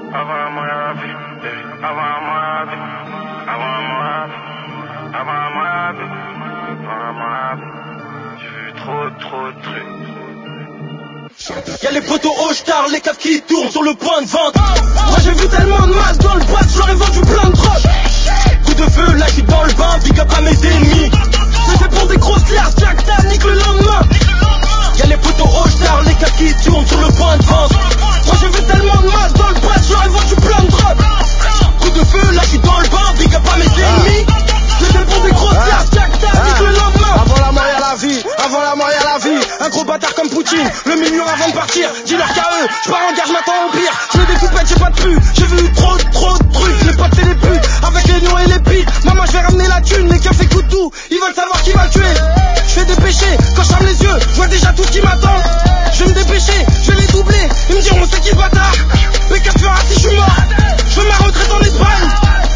Avant moi la vie, avant moi la vie, avant moi la vie, avant moi la vie, avant moi la vie. J'ai vu trop de trucs. Y'a les poteaux au star, les caves qui tournent sur le point de vente. Moi j'ai vu tellement de mal dans le boîte, j'aurais vendu plein de drogue. Coup de feu, là j'suis dans le bain, big up à mes ennemis. Je fais pour des grosses liasses, Jack nique le lendemain. Y'a les poteaux au star, les caves qui tournent sur le point de vente. Moi j'ai vu tellement de mal dans le boîte, j'aurais vendu plein de drogue. Coup de feu, là j'suis dans le bain, big up à mes ennemis. Je fais pour des grosses liasses, Jack nique le lendemain. Avant la mort y'a la vie, avant la mort y'a la vie. Un gros bâtard comme Poutine, le million avant de partir. Dis-leur qu'à eux, j'pars en guerre, j'm'attends au pire. J'ai des coupettes, j'ai pas de pu. J'ai vu trop de trucs, les potes c'est des putes. Avec les noix et les pites, maman je vais ramener la thune. Les keufs écoutent tout, ils veulent savoir qui va le tuer. J'fais des péchés, quand je ferme les yeux, je vois déjà tout ce qui m'attend. Je vais me dépêcher, je vais les doubler. Ils me diront c'est qui ce bâtard. Mais qu'est-ce que fera si je suis mort? Je veux ma retraite en Espagne.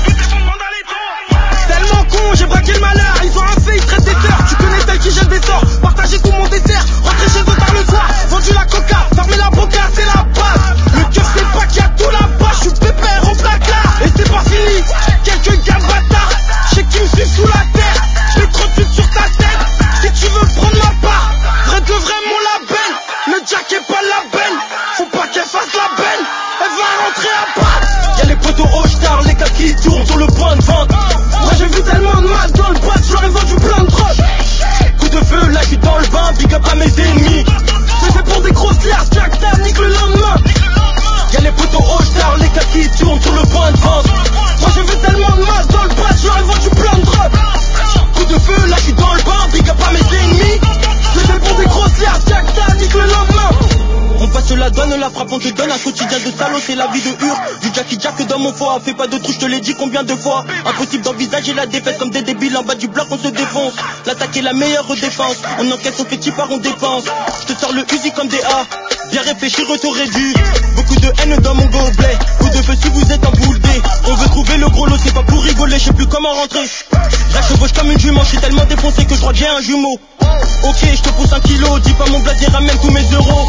Tellement con, j'ai braqué le malheur. Ils ont un fait, ils traitent des sœurs. Tu connais celle qui jette des sorts. Partager tout mon dessert, rentrer chez eux tard le soir. Vendu la coca, fermer la boca, c'est la base. Le keuf c'est pas qu'il y a tout là-bas. J'suis pépère au placard. Et c'est pas fini, quelques gars bâtards. J'sais qui me suivent sous la terre. J'mets trop de putes sur ta tête. Si tu veux prendre ma part, vrai de vrai mon label. Le Jack est pas la belle. Faut pas qu'elle fasse la belle. Elle va rentrer à part. Y'a les poteaux au star, les caves qui tournent sur le point de vente. Moi j'ai vu tellement de mal dans le boîte, j'aurais vendu plein de drogue. Coup de feu, là j'suis dans le bain, big up à mes ennemis. Je fais pour des grosses liasses, Jack nique le lendemain. Y'a les poteaux au star, les caves qui tournent sur le point de vente. Moi j'ai vu tellement de mal dans le boîte, j'aurais vendu plein de drogue. Coup de feu, là j'suis dans le bain, big up à mes ennemis. Je fais pour des grosses liasses, Jack nique le lendemain. On passe la donne, la frappe, on te donne un quotidien de salaud, c'est la vie de Hur. Du Jackie Jack dans mon foie, fais pas de trou, je te l'ai dit combien de fois. Impossible d'envisager la défaite comme des débiles en bas du bloc, on se défonce. L'attaque est la meilleure défense, on encaisse, on fait petit part, on dépense. Je te sors le Uzi comme des A, bien réfléchi, retour réduit. Beaucoup de haine dans mon gobelet, coup de feu si vous êtes en boule D. On veut trouver le gros lot, c'est pas pour rigoler, je sais plus comment rentrer. J'achevauche comme une jument, je suis tellement défoncé que je crois que j'ai un jumeau. Ok, je te pousse 1 kilo, dis pas mon blason, ramène tous mes euros.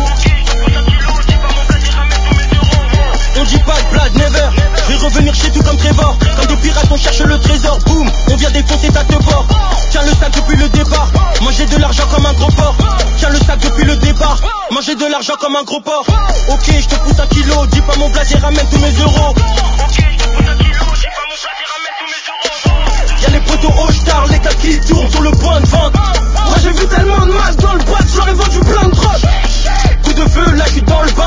On dit pas de blague, never. Je vais revenir chez tout comme Trevor. Comme des pirates on cherche le trésor. Boum, on vient défoncer ta te bord. Tiens le sac depuis le départ. Manger de l'argent comme un gros porc. Tiens le sac depuis le départ. Manger de l'argent comme un gros porc. Ok, je te pousse 1 kilo. Dis pas mon blason, ramène tous mes euros. Y'a les poteaux au star, les caves qui tournent sur le point de vente. Moi j'ai vu tellement de mal dans le boîte, j'aurais vendu plein de drogue. Coup de feu, là j'suis dans le bas.